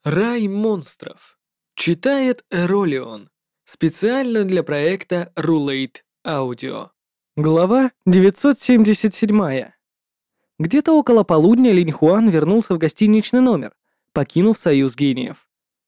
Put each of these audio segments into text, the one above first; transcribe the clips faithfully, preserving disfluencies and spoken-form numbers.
Рай монстров. Читает Эролион. Специально для проекта Rulate Audio. Глава девятьсот семьдесят семь. Где-то около полудня Линь Хуан вернулся в гостиничный номер, покинув Союз гениев.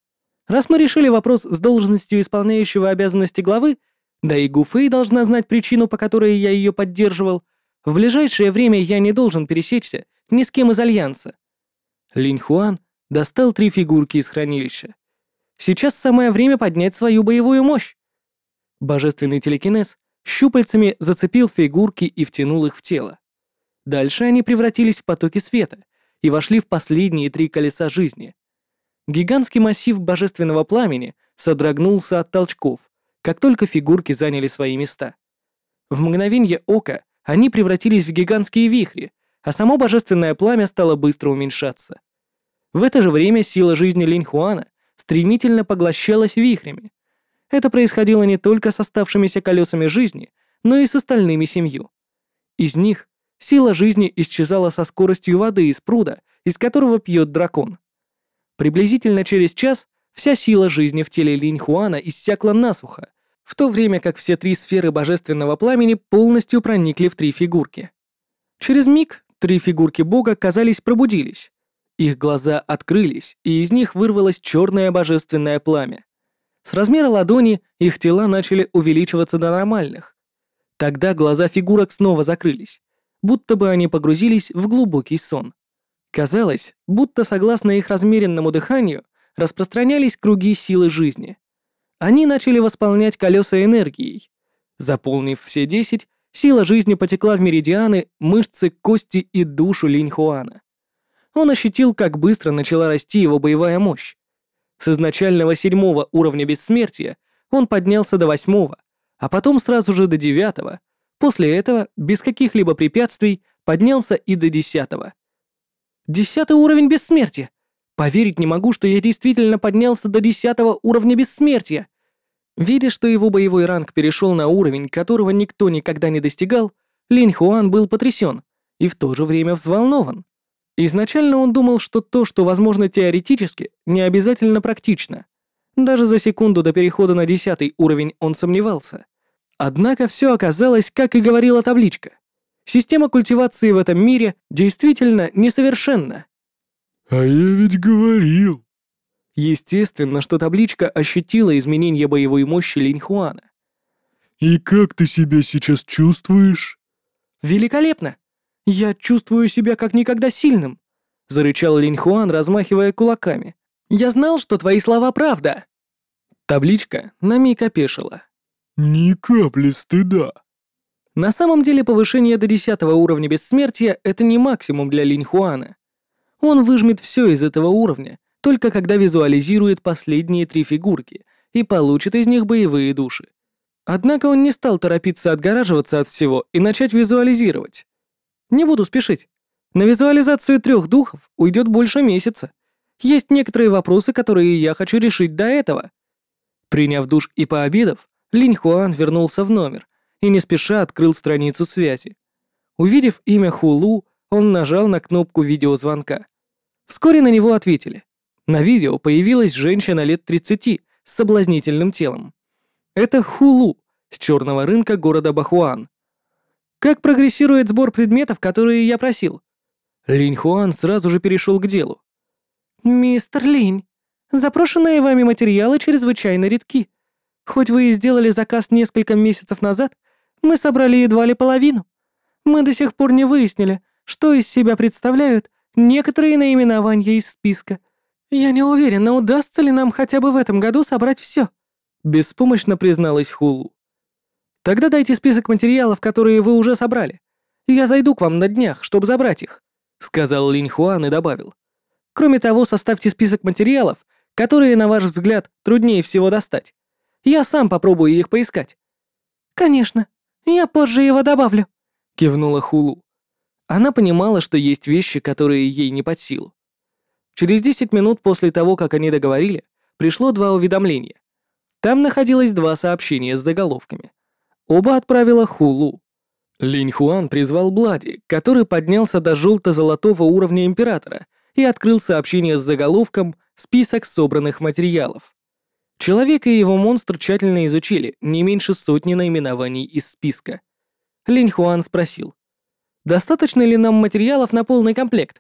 Раз мы решили вопрос с должностью исполняющего обязанности главы, да и Гу Фэй должна знать причину, по которой я ее поддерживал, в ближайшее время я не должен пересечься ни с кем из Альянса. Линь Хуан достал три фигурки из хранилища. Сейчас самое время поднять свою боевую мощь. Божественный телекинез щупальцами зацепил фигурки и втянул их в тело. Дальше они превратились в потоки света и вошли в последние три колеса жизни. Гигантский массив божественного пламени содрогнулся от толчков, как только фигурки заняли свои места. В мгновенье ока они превратились в гигантские вихри, а само божественное пламя стало быстро уменьшаться. В это же время сила жизни Линь Хуана стремительно поглощалась вихрями. Это происходило не только с оставшимися колесами жизни, но и с остальными семью. Из них сила жизни исчезала со скоростью воды из пруда, из которого пьет дракон. Приблизительно через час вся сила жизни в теле Линь Хуана иссякла насухо, в то время как все три сферы божественного пламени полностью проникли в три фигурки. Через миг три фигурки бога, казались, пробудились. Их глаза открылись, и из них вырвалось черное божественное пламя. С размера ладони их тела начали увеличиваться до нормальных. Тогда глаза фигурок снова закрылись, будто бы они погрузились в глубокий сон. Казалось, будто согласно их размеренному дыханию распространялись круги силы жизни. Они начали восполнять колеса энергией. Заполнив все десять, сила жизни потекла в меридианы, мышцы, кости и душу Линь Хуана. Он ощутил, как быстро начала расти его боевая мощь. С изначального седьмого уровня бессмертия он поднялся до восьмого, а потом сразу же до девятого. После этого, без каких-либо препятствий, поднялся и до десятого. Десятый уровень бессмертия! Поверить не могу, что я действительно поднялся до десятого уровня бессмертия. Видя, что его боевой ранг перешел на уровень, которого никто никогда не достигал, Линь Хуан был потрясен и в то же время взволнован. Изначально он думал, что то, что возможно теоретически, не обязательно практично. Даже за секунду до перехода на десятый уровень он сомневался. Однако все оказалось, как и говорила табличка. Система культивации в этом мире действительно несовершенна. «А я ведь говорил». Естественно, что табличка ощутила изменение боевой мощи Линь Хуана. «И как ты себя сейчас чувствуешь?» «Великолепно! Я чувствую себя как никогда сильным!» — зарычал Линь Хуан, размахивая кулаками. «Я знал, что твои слова правда!» Табличка на миг опешила. «Ни капли стыда». На самом деле повышение до десятого уровня бессмертия — это не максимум для Линь Хуана. Он выжмет все из этого уровня, только когда визуализирует последние три фигурки и получит из них боевые души. Однако он не стал торопиться отгораживаться от всего и начать визуализировать. Не буду спешить. На визуализацию трех духов уйдет больше месяца. Есть некоторые вопросы, которые я хочу решить до этого. Приняв душ и пообедав, Линь Хуан вернулся в номер и не спеша открыл страницу связи. Увидев имя Хулу, он нажал на кнопку видеозвонка. Вскоре на него ответили. На видео появилась женщина лет тридцати с соблазнительным телом. Это Хулу с черного рынка города Бахуан. «Как прогрессирует сбор предметов, которые я просил?» Линь Хуан сразу же перешел к делу. «Мистер Линь, запрошенные вами материалы чрезвычайно редки. Хоть вы и сделали заказ несколько месяцев назад, мы собрали едва ли половину. Мы до сих пор не выяснили, что из себя представляют некоторые наименования из списка. Я не уверена, удастся ли нам хотя бы в этом году собрать все», — беспомощно призналась Хулу. «Тогда дайте список материалов, которые вы уже собрали. Я зайду к вам на днях, чтобы забрать их», — сказал Линь Хуан и добавил. «Кроме того, составьте список материалов, которые, на ваш взгляд, труднее всего достать. Я сам попробую их поискать». «Конечно, я позже его добавлю», — кивнула Хулу. Она понимала, что есть вещи, которые ей не под силу. Через десять минут после того, как они договорили, пришло два уведомления. Там находилось два сообщения с заголовками. Оба отправила Хулу. Линь Хуан призвал Блади, который поднялся до желто-золотого уровня императора и открыл сообщение с заголовком «Список собранных материалов». Человек и его монстр тщательно изучили не меньше сотни наименований из списка. Линь Хуан спросил: «Достаточно ли нам материалов на полный комплект?»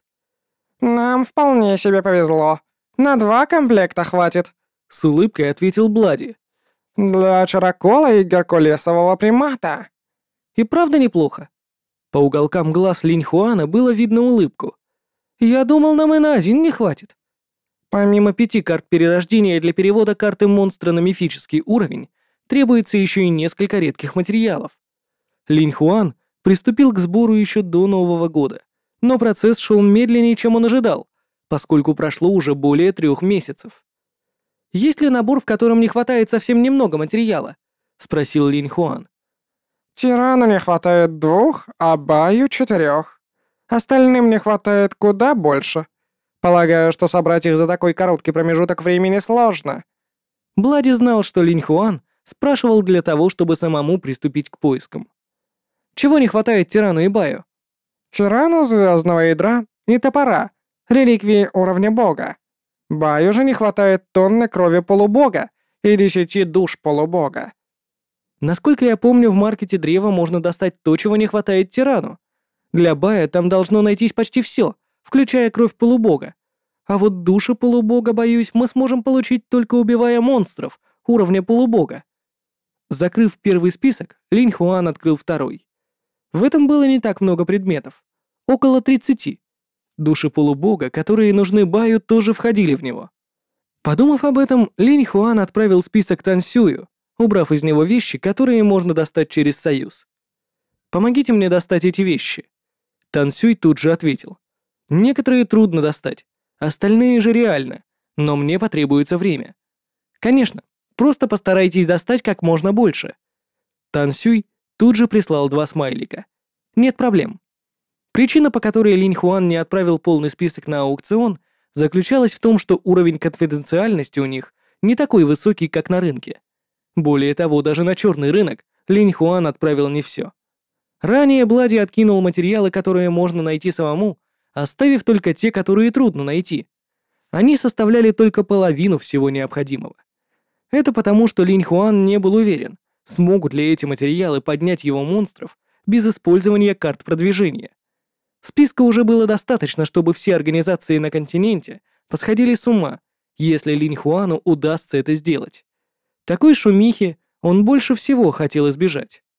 «Нам вполне себе повезло. На два комплекта хватит», — с улыбкой ответил Блади. «Для чарокола и геркулесового примата». «И правда неплохо?» По уголкам глаз Линь Хуана было видно улыбку. «Я думал, нам и на один не хватит». Помимо пяти карт перерождения для перевода карты монстра на мифический уровень, требуется еще и несколько редких материалов. Линь Хуан приступил к сбору еще до Нового года, но процесс шел медленнее, чем он ожидал, поскольку прошло уже более трех месяцев. «Есть ли набор, в котором не хватает совсем немного материала?» — спросил Линь Хуан. «Тирану не хватает двух, а Баю четырех. Остальным не хватает куда больше. Полагаю, что собрать их за такой короткий промежуток времени сложно». Блади знал, что Линь Хуан спрашивал для того, чтобы самому приступить к поискам. «Чего не хватает Тирану и Баю?» «Тирану звездного ядра и топора, реликвии уровня бога. Баю же не хватает тонны крови полубога и десяти душ полубога». Насколько я помню, в маркете древа можно достать то, чего не хватает Тирану. Для Бая там должно найтись почти все, включая кровь полубога. А вот души полубога, боюсь, мы сможем получить только убивая монстров уровня полубога. Закрыв первый список, Линь Хуан открыл второй. В этом было не так много предметов. Около тридцати. Души полубога, которые нужны Баю, тоже входили в него. Подумав об этом, Линь Хуан отправил список Тансюю, убрав из него вещи, которые можно достать через союз. «Помогите мне достать эти вещи». Тансюй тут же ответил: «Некоторые трудно достать, остальные же реально, но мне потребуется время». «Конечно, просто постарайтесь достать как можно больше». Тансюй тут же прислал два смайлика. «Нет проблем». Причина, по которой Линь Хуан не отправил полный список на аукцион, заключалась в том, что уровень конфиденциальности у них не такой высокий, как на рынке. Более того, даже на черный рынок Линь Хуан отправил не все. Ранее Блади откинул материалы, которые можно найти самому, оставив только те, которые трудно найти. Они составляли только половину всего необходимого. Это потому, что Линь Хуан не был уверен, смогут ли эти материалы поднять его монстров без использования карт продвижения. Списка уже было достаточно, чтобы все организации на континенте посходили с ума, если Линь Хуану удастся это сделать. Такой шумихи он больше всего хотел избежать.